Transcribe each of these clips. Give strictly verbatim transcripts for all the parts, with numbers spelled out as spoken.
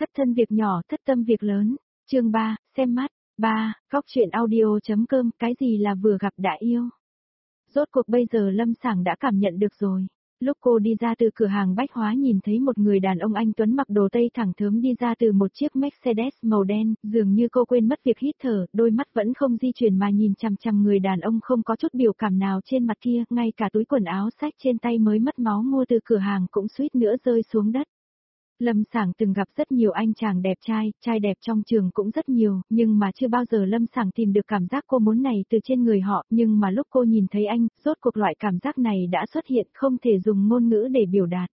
Thất thân việc nhỏ, thất tâm việc lớn. Chương ba, xem mắt. ba. Góc truyện audio.com, cái gì là vừa gặp đã yêu? Rốt cuộc bây giờ Lâm Sảng đã cảm nhận được rồi. Lúc cô đi ra từ cửa hàng bách hóa nhìn thấy một người đàn ông anh tuấn mặc đồ tây thẳng thớm đi ra từ một chiếc Mercedes màu đen, dường như cô quên mất việc hít thở, đôi mắt vẫn không di chuyển mà nhìn chằm chằm người đàn ông không có chút biểu cảm nào trên mặt kia, ngay cả túi quần áo xách trên tay mới mất máu mua từ cửa hàng cũng suýt nữa rơi xuống đất. Lâm Sảng từng gặp rất nhiều anh chàng đẹp trai, trai đẹp trong trường cũng rất nhiều, nhưng mà chưa bao giờ Lâm Sảng tìm được cảm giác cô muốn này từ trên người họ, nhưng mà lúc cô nhìn thấy anh, rốt cuộc loại cảm giác này đã xuất hiện, không thể dùng ngôn ngữ để biểu đạt.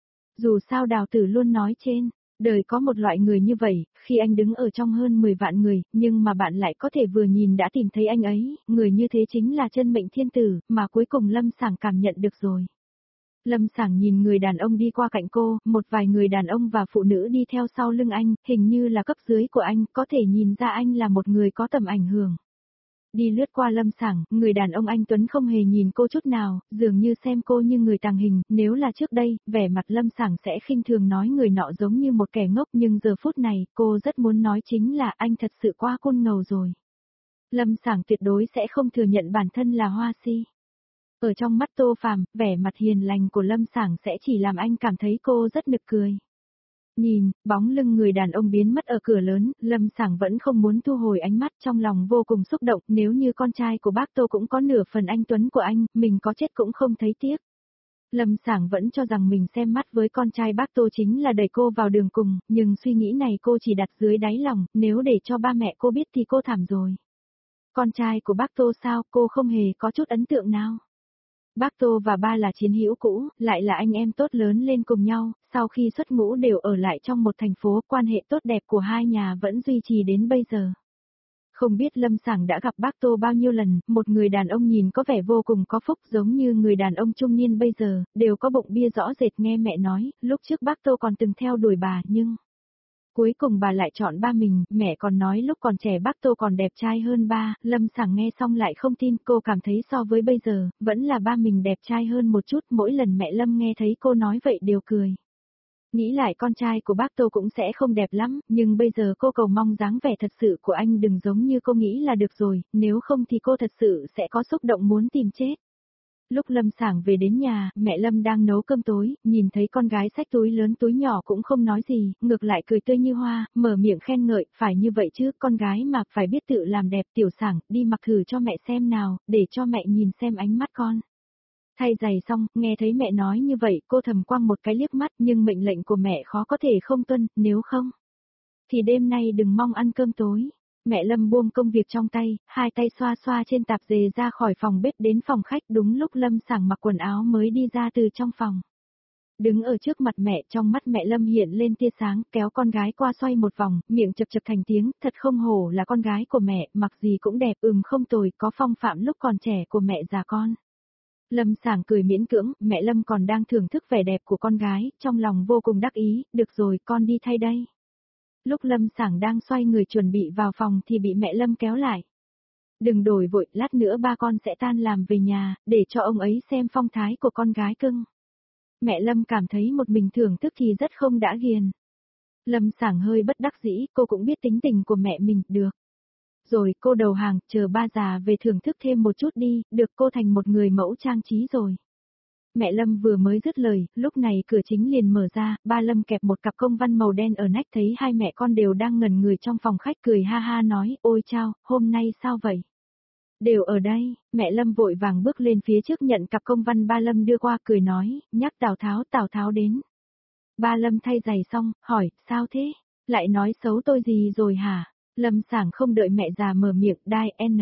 Dù sao Đào Tử luôn nói trên, đời có một loại người như vậy, khi anh đứng ở trong hơn mười vạn người, nhưng mà bạn lại có thể vừa nhìn đã tìm thấy anh ấy, người như thế chính là chân mệnh thiên tử, mà cuối cùng Lâm Sảng cảm nhận được rồi. Lâm Sảng nhìn người đàn ông đi qua cạnh cô, một vài người đàn ông và phụ nữ đi theo sau lưng anh, hình như là cấp dưới của anh, có thể nhìn ra anh là một người có tầm ảnh hưởng. Đi lướt qua Lâm Sảng, người đàn ông anh Tuấn không hề nhìn cô chút nào, dường như xem cô như người tàng hình, nếu là trước đây, vẻ mặt Lâm Sảng sẽ khinh thường nói người nọ giống như một kẻ ngốc, nhưng giờ phút này, cô rất muốn nói chính là anh thật sự quá côn ngầu rồi. Lâm Sảng tuyệt đối sẽ không thừa nhận bản thân là hoa si. Ở trong mắt Tô Phàm, vẻ mặt hiền lành của Lâm Sảng sẽ chỉ làm anh cảm thấy cô rất nực cười. Nhìn, bóng lưng người đàn ông biến mất ở cửa lớn, Lâm Sảng vẫn không muốn thu hồi ánh mắt, trong lòng vô cùng xúc động, nếu như con trai của bác Tô cũng có nửa phần anh Tuấn của anh, mình có chết cũng không thấy tiếc. Lâm Sảng vẫn cho rằng mình xem mắt với con trai bác Tô chính là đẩy cô vào đường cùng, nhưng suy nghĩ này cô chỉ đặt dưới đáy lòng, nếu để cho ba mẹ cô biết thì cô thảm rồi. Con trai của bác Tô sao, cô không hề có chút ấn tượng nào. Bác Tô và ba là chiến hữu cũ, lại là anh em tốt lớn lên cùng nhau, sau khi xuất ngũ đều ở lại trong một thành phố, quan hệ tốt đẹp của hai nhà vẫn duy trì đến bây giờ. Không biết Lâm Sảng đã gặp bác Tô bao nhiêu lần, một người đàn ông nhìn có vẻ vô cùng có phúc giống như người đàn ông trung niên bây giờ, đều có bụng bia rõ rệt nghe mẹ nói, lúc trước bác Tô còn từng theo đuổi bà nhưng... Cuối cùng bà lại chọn ba mình, mẹ còn nói lúc còn trẻ bác Tô còn đẹp trai hơn ba, Lâm Sảng nghe xong lại không tin, cô cảm thấy so với bây giờ, vẫn là ba mình đẹp trai hơn một chút, mỗi lần mẹ Lâm nghe thấy cô nói vậy đều cười. Nghĩ lại con trai của bác Tô cũng sẽ không đẹp lắm, nhưng bây giờ cô cầu mong dáng vẻ thật sự của anh đừng giống như cô nghĩ là được rồi, nếu không thì cô thật sự sẽ có xúc động muốn tìm chết. Lúc Lâm Sảng về đến nhà, mẹ Lâm đang nấu cơm tối, nhìn thấy con gái xách túi lớn túi nhỏ cũng không nói gì, ngược lại cười tươi như hoa, mở miệng khen ngợi, phải như vậy chứ, con gái mà phải biết tự làm đẹp. Tiểu Sảng, đi mặc thử cho mẹ xem nào, để cho mẹ nhìn xem ánh mắt con. Thay giày xong, nghe thấy mẹ nói như vậy, cô thầm quăng một cái liếc mắt, nhưng mệnh lệnh của mẹ khó có thể không tuân, nếu không, thì đêm nay đừng mong ăn cơm tối. Mẹ Lâm buông công việc trong tay, hai tay xoa xoa trên tạp dề ra khỏi phòng bếp đến phòng khách, đúng lúc Lâm Sảng mặc quần áo mới đi ra từ trong phòng. Đứng ở trước mặt mẹ, trong mắt mẹ Lâm hiện lên tia sáng, kéo con gái qua xoay một vòng, miệng chập chập thành tiếng, thật không hổ là con gái của mẹ, mặc gì cũng đẹp, ừm không tồi, có phong phạm lúc còn trẻ của mẹ già con. Lâm Sảng cười miễn cưỡng, mẹ Lâm còn đang thưởng thức vẻ đẹp của con gái, trong lòng vô cùng đắc ý, được rồi, con đi thay đây. Lúc Lâm Sảng đang xoay người chuẩn bị vào phòng thì bị mẹ Lâm kéo lại. Đừng đổi vội, lát nữa ba con sẽ tan làm về nhà, để cho ông ấy xem phong thái của con gái cưng. Mẹ Lâm cảm thấy một mình thưởng thức thì rất không đã ghiền. Lâm Sảng hơi bất đắc dĩ, cô cũng biết tính tình của mẹ mình, được. Rồi, cô đầu hàng, chờ ba già về thưởng thức thêm một chút đi, được cô thành một người mẫu trang trí rồi. Mẹ Lâm vừa mới dứt lời, lúc này cửa chính liền mở ra, ba Lâm kẹp một cặp công văn màu đen ở nách thấy hai mẹ con đều đang ngẩn người trong phòng khách cười ha ha nói, ôi chao, hôm nay sao vậy? Đều ở đây, mẹ Lâm vội vàng bước lên phía trước nhận cặp công văn ba Lâm đưa qua cười nói, nhắc Tào Tháo Tào Tháo đến. Ba Lâm thay giày xong, hỏi, sao thế? Lại nói xấu tôi gì rồi hả? Lâm Sảng không đợi mẹ già mở miệng, đai N.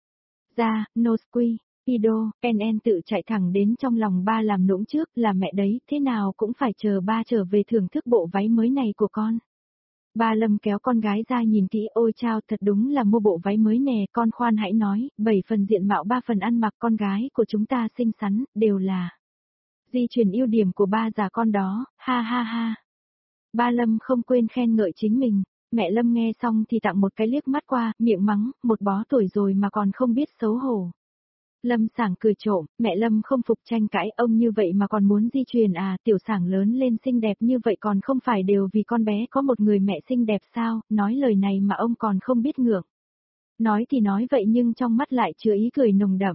Ra, no squee. Ido, en en tự chạy thẳng đến trong lòng ba làm nũng trước, là mẹ đấy, thế nào cũng phải chờ ba trở về thưởng thức bộ váy mới này của con. Ba Lâm kéo con gái ra nhìn kỹ, ôi chao, thật đúng là mua bộ váy mới nè, con khoan hãy nói, bảy phần diện mạo ba phần ăn mặc, con gái của chúng ta xinh xắn, đều là di truyền ưu điểm của ba già con đó, ha ha ha. Ba Lâm không quên khen ngợi chính mình. Mẹ Lâm nghe xong thì tặng một cái liếc mắt qua, miệng mắng, một bó tuổi rồi mà còn không biết xấu hổ. Lâm Sảng cười trộm, mẹ Lâm không phục tranh cãi, ông như vậy mà còn muốn di truyền à, tiểu Sảng lớn lên xinh đẹp như vậy còn không phải đều vì con bé có một người mẹ xinh đẹp sao, nói lời này mà ông còn không biết ngượng. Nói thì nói vậy nhưng trong mắt lại chứa ý cười nồng đậm.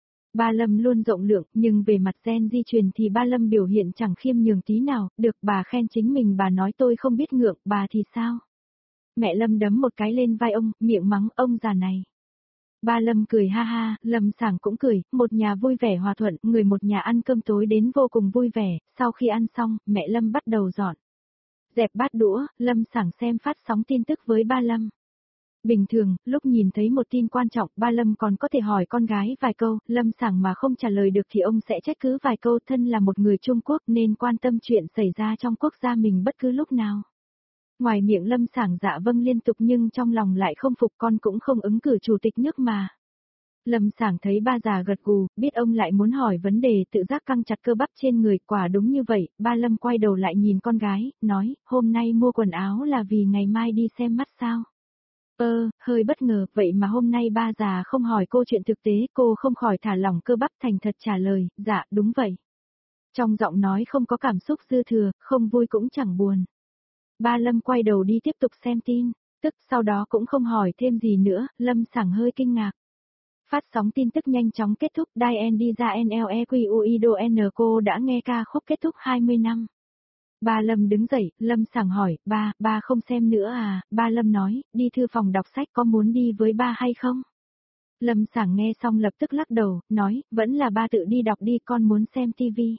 Ba Lâm luôn rộng lượng, nhưng về mặt gen di truyền thì ba Lâm biểu hiện chẳng khiêm nhường tí nào, được bà khen chính mình bà nói tôi không biết ngượng, bà thì sao? Mẹ Lâm đấm một cái lên vai ông, miệng mắng ông già này. Ba Lâm cười ha ha, Lâm Sảng cũng cười, một nhà vui vẻ hòa thuận, người một nhà ăn cơm tối đến vô cùng vui vẻ, sau khi ăn xong, mẹ Lâm bắt đầu dọn. Dẹp bát đũa, Lâm Sảng xem phát sóng tin tức với ba Lâm. Bình thường, lúc nhìn thấy một tin quan trọng, ba Lâm còn có thể hỏi con gái vài câu, Lâm Sảng mà không trả lời được thì ông sẽ trách cứ vài câu, thân là một người Trung Quốc nên quan tâm chuyện xảy ra trong quốc gia mình bất cứ lúc nào. Ngoài miệng Lâm Sảng dạ vâng liên tục nhưng trong lòng lại không phục, con cũng không ứng cử chủ tịch nước mà. Lâm Sảng thấy ba già gật gù, biết ông lại muốn hỏi vấn đề, tự giác căng chặt cơ bắp trên người, quả đúng như vậy, ba Lâm quay đầu lại nhìn con gái, nói, hôm nay mua quần áo là vì ngày mai đi xem mắt sao? Ơ, hơi bất ngờ, vậy mà hôm nay ba già không hỏi cô chuyện thực tế, cô không khỏi thả lỏng cơ bắp thành thật trả lời, dạ, đúng vậy. Trong giọng nói không có cảm xúc dư thừa, không vui cũng chẳng buồn. Ba Lâm quay đầu đi tiếp tục xem tin, tức sau đó cũng không hỏi thêm gì nữa, Lâm Sảng hơi kinh ngạc. Phát sóng tin tức nhanh chóng kết thúc, Diane đi ra en lờ e quy u i đê o en cô đã nghe ca khúc kết thúc hai mươi năm. Ba Lâm đứng dậy, Lâm Sảng hỏi, ba, ba không xem nữa à, ba Lâm nói, đi thư phòng đọc sách có muốn đi với ba hay không? Lâm Sảng nghe xong lập tức lắc đầu, nói, vẫn là ba tự đi đọc đi, con muốn xem tivi.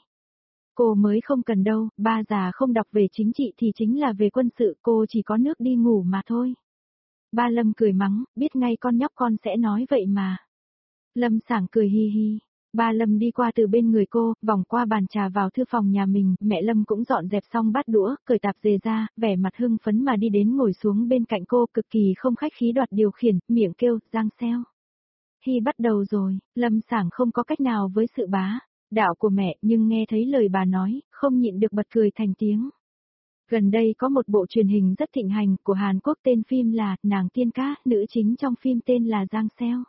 Cô mới không cần đâu, ba già không đọc về chính trị thì chính là về quân sự, cô chỉ có nước đi ngủ mà thôi. Ba Lâm cười mắng, biết ngay con nhóc con sẽ nói vậy mà. Lâm Sảng cười hi hi. Ba Lâm đi qua từ bên người cô, vòng qua bàn trà vào thư phòng nhà mình, mẹ Lâm cũng dọn dẹp xong bát đũa, cởi tạp dề ra, vẻ mặt hưng phấn mà đi đến ngồi xuống bên cạnh cô, cực kỳ không khách khí đoạt điều khiển, miệng kêu, Giang Seo. Hi bắt đầu rồi, Lâm Sảng không có cách nào với sự bá đạo của mẹ, nhưng nghe thấy lời bà nói, không nhịn được bật cười thành tiếng. Gần đây có một bộ truyền hình rất thịnh hành của Hàn Quốc, tên phim là Nàng Tiên Cá, nữ chính trong phim tên là Giang Seo.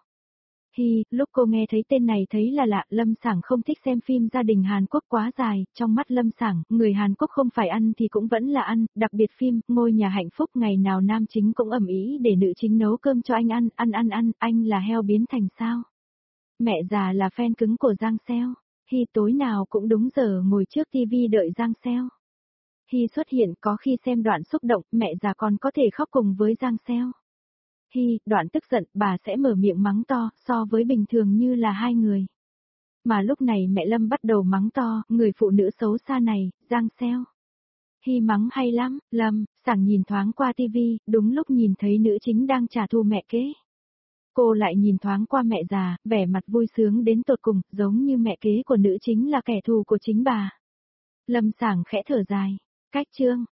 Hi, lúc cô nghe thấy tên này thấy là lạ, Lâm Sảng không thích xem phim gia đình Hàn Quốc quá dài, trong mắt Lâm Sảng, người Hàn Quốc không phải ăn thì cũng vẫn là ăn, đặc biệt phim Ngôi Nhà Hạnh Phúc ngày nào nam chính cũng ầm ĩ để nữ chính nấu cơm cho anh ăn, ăn ăn ăn, anh là heo biến thành sao. Mẹ già là fan cứng của Giang Seo, Hi tối nào cũng đúng giờ ngồi trước tivi đợi Giang Seo. Hi xuất hiện, có khi xem đoạn xúc động, mẹ già còn có thể khóc cùng với Giang Seo. Hi, đoạn tức giận, bà sẽ mở miệng mắng to, so với bình thường như là hai người. Mà lúc này mẹ Lâm bắt đầu mắng to, người phụ nữ xấu xa này, Giang Seo. Hi mắng hay lắm, Lâm, Sảng nhìn thoáng qua tivi, đúng lúc nhìn thấy nữ chính đang trả thù mẹ kế. Cô lại nhìn thoáng qua mẹ già, vẻ mặt vui sướng đến tột cùng, giống như mẹ kế của nữ chính là kẻ thù của chính bà. Lâm Sảng khẽ thở dài, cách chương.